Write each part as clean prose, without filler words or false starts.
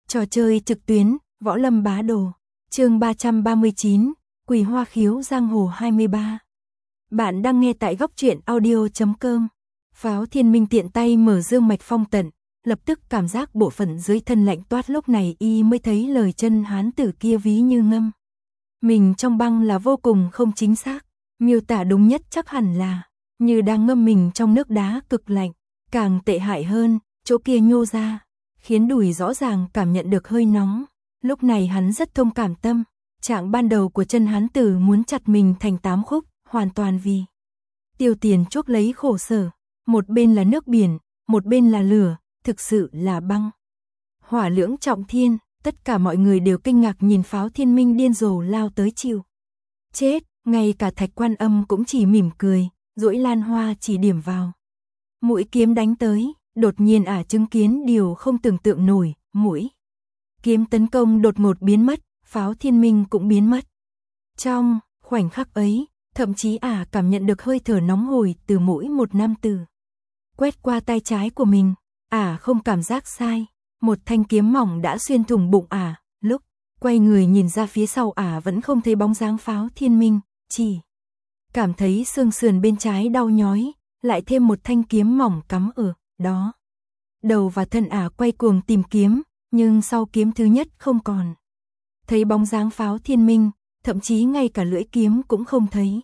Trò chơi trực tuyến, Võ Lâm Bá Đồ. Chương 339, Quỳ Hoa Khiếu Giang Hồ 23. Bạn đang nghe tại góc truyện audio.com. Pháo Thiên Minh tiện tay mở dương mạch phong tận, lập tức cảm giác bộ phận dưới thân lạnh toát, lúc này y mới thấy lời chân hán tử kia ví như ngâm mình trong băng là vô cùng không chính xác, miêu tả đúng nhất chắc hẳn là như đang ngâm mình trong nước đá cực lạnh. Càng tệ hại hơn, chỗ kia nhô ra, khiến đùi rõ ràng cảm nhận được hơi nóng. Lúc này hắn rất thông cảm tâm trạng ban đầu của chân hán tử muốn chặt mình thành 8 khúc, hoàn toàn vì tiêu tiền chuốc lấy khổ sở. Một bên là nước biển, một bên là lửa, thực sự là băng hỏa lưỡng trọng thiên. Tất cả mọi người đều kinh ngạc nhìn Pháo Thiên Minh điên rồ lao tới chịu chết, ngay cả Thạch Quan Âm cũng chỉ mỉm cười, duỗi lan hoa chỉ điểm vào mũi kiếm đánh tới. Đột nhiên chứng kiến điều không tưởng tượng nổi, mũi kiếm tấn công đột ngột biến mất, Pháo Thiên Minh cũng biến mất. Trong khoảnh khắc ấy, thậm chí cảm nhận được hơi thở nóng hổi từ mũi một nam tử quét qua tay trái của mình. Không cảm giác sai, một thanh kiếm mỏng đã xuyên thủng bụng lúc quay người nhìn ra phía sau vẫn không thấy bóng dáng Pháo Thiên Minh, chỉ cảm thấy xương sườn bên trái đau nhói, lại thêm một thanh kiếm mỏng cắm ở đó. Đầu và thân quay cuồng tìm kiếm, nhưng sau kiếm thứ nhất không còn thấy bóng dáng Pháo Thiên Minh, thậm chí ngay cả lưỡi kiếm cũng không thấy.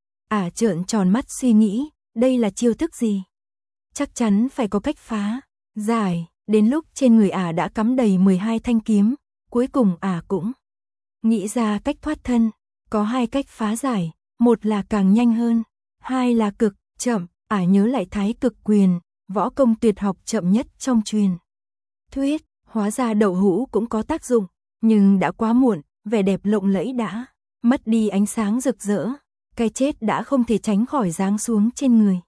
Trợn tròn mắt suy nghĩ, đây là chiêu thức gì? Chắc chắn phải có cách phá giải. Đến lúc trên người đã cắm đầy 12 thanh kiếm, cuối cùng cũng nghĩ ra cách thoát thân. Có hai cách phá giải, một là càng nhanh hơn, hai là cực chậm. Nhớ lại Thái Cực Quyền, võ công tuyệt học chậm nhất trong truyền thuyết, hóa ra đậu hũ cũng có tác dụng, nhưng đã quá muộn, vẻ đẹp lộng lẫy đã mất đi ánh sáng rực rỡ, cái chết đã không thể tránh khỏi giáng xuống trên người.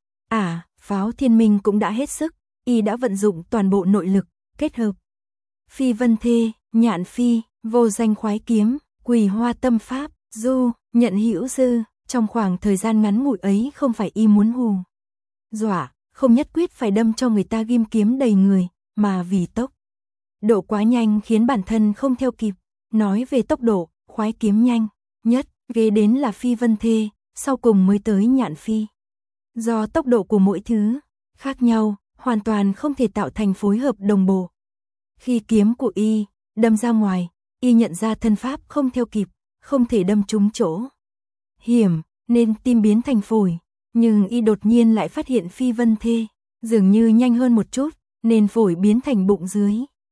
Pháo Thiên Minh cũng đã hết sức, y đã vận dụng toàn bộ nội lực, kết hợp Phi Vân Thê, Nhạn Phi, Vô Danh Khoái Kiếm, Quỳ Hoa Tâm Pháp, Du, Nhận Hữu Dư. Trong khoảng thời gian ngắn ngủi ấy không phải y muốn hù dọa, không nhất quyết phải đâm cho người ta ghim kiếm đầy người, mà vì tốc độ quá nhanh khiến bản thân không theo kịp. Nói về tốc độ, khoái kiếm nhanh nhất ghế đến là Phi Vân Thê, sau cùng mới tới Nhạn Phi. Do tốc độ của mỗi thứ khác nhau, hoàn toàn không thể tạo thành phối hợp đồng bộ. Khi kiếm của y đâm ra ngoài, y nhận ra thân pháp không theo kịp, không thể đâm trúng chỗ hiểm, nên tim biến thành phổi. Nhưng y đột nhiên lại phát hiện Phi Vân Thê dường như nhanh hơn một chút, nên phổi biến thành bụng dưới.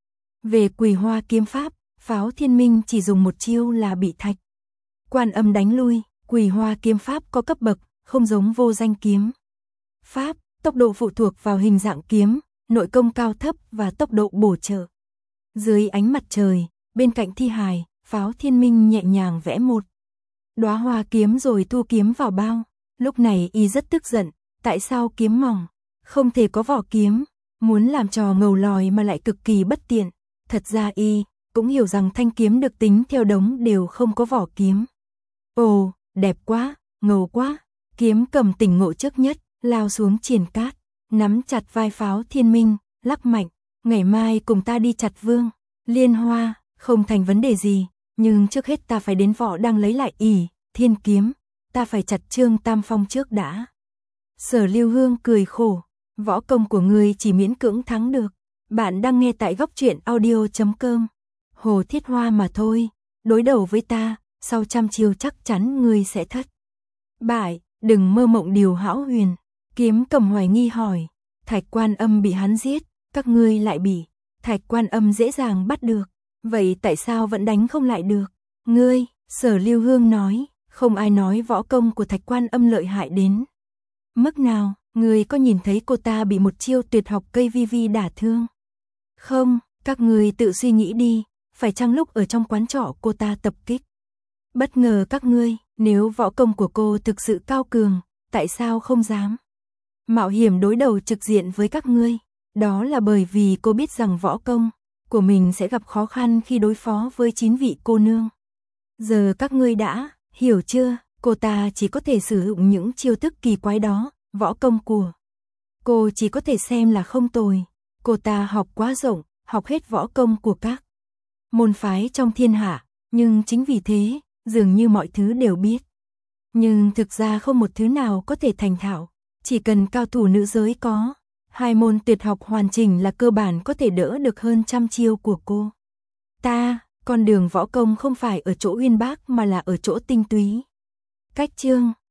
Về Quỳ Hoa kiếm pháp, Pháo Thiên Minh chỉ dùng một chiêu là bị Thạch Quan Âm đánh lui. Quỳ Hoa kiếm pháp có cấp bậc, không giống Vô Danh kiếm pháp, tốc độ phụ thuộc vào hình dạng kiếm, nội công cao thấp và tốc độ bổ trợ. Dưới ánh mặt trời, bên cạnh thi hài, Pháo Thiên Minh nhẹ nhàng vẽ một đóa hoa kiếm rồi thu kiếm vào bao. Lúc này y rất tức giận, tại sao kiếm mỏng không thể có vỏ kiếm, muốn làm trò ngầu lòi mà lại cực kỳ bất tiện. Thật ra y cũng hiểu rằng thanh kiếm được tính theo đống đều không có vỏ kiếm. Ồ, đẹp quá, ngầu quá. Kiếm cầm tỉnh ngộ trước nhất, lao xuống triền cát, nắm chặt vai Pháo Thiên Minh, lắc mạnh. Ngày mai cùng ta đi chặt Vương Liên Hoa, không thành vấn đề gì, nhưng trước hết ta phải đến Võ Đang lấy lại ỷ Thiên kiếm, ta phải chặt Trương Tam Phong trước đã. Sở Lưu Hương cười khổ, võ công của ngươi chỉ miễn cưỡng thắng được. Bạn đang nghe tại góc truyện audio.com. Hồ Thiết Hoa mà thôi, đối đầu với ta, sau trăm chiêu chắc chắn ngươi sẽ thất bại, đừng mơ mộng điều hão huyền. Kiếm cầm hoài nghi hỏi, Thạch Quan Âm bị hắn giết, các ngươi lại bị Thạch Quan Âm dễ dàng bắt được, vậy tại sao vẫn đánh không lại được? Ngươi, Sở Lưu Hương nói, không ai nói võ công của Thạch Quan Âm lợi hại đến mức nào, ngươi có nhìn thấy cô ta bị một chiêu tuyệt học cây vi vi đả thương không? Các ngươi tự suy nghĩ đi, phải chăng lúc ở trong quán trọ cô ta tập kích bất ngờ các ngươi? Nếu võ công của cô thực sự cao cường, tại sao không dám mạo hiểm đối đầu trực diện với các ngươi? Đó là bởi vì cô biết rằng võ công của mình sẽ gặp khó khăn khi đối phó với 9 vị cô nương. Giờ các ngươi đã hiểu chưa? Cô ta chỉ có thể sử dụng những chiêu thức kỳ quái đó, võ công của cô chỉ có thể xem là không tồi. Cô ta học quá rộng, học hết võ công của các môn phái trong thiên hạ, nhưng chính vì thế, dường như mọi thứ đều biết. Nhưng thực ra không một thứ nào có thể thành thạo, chỉ cần cao thủ nữ giới có. 2 môn tuyệt học hoàn chỉnh là cơ bản có thể đỡ được hơn trăm chiêu của cô. Con đường võ công không phải ở chỗ uyên bác mà là ở chỗ tinh túy. Cách chương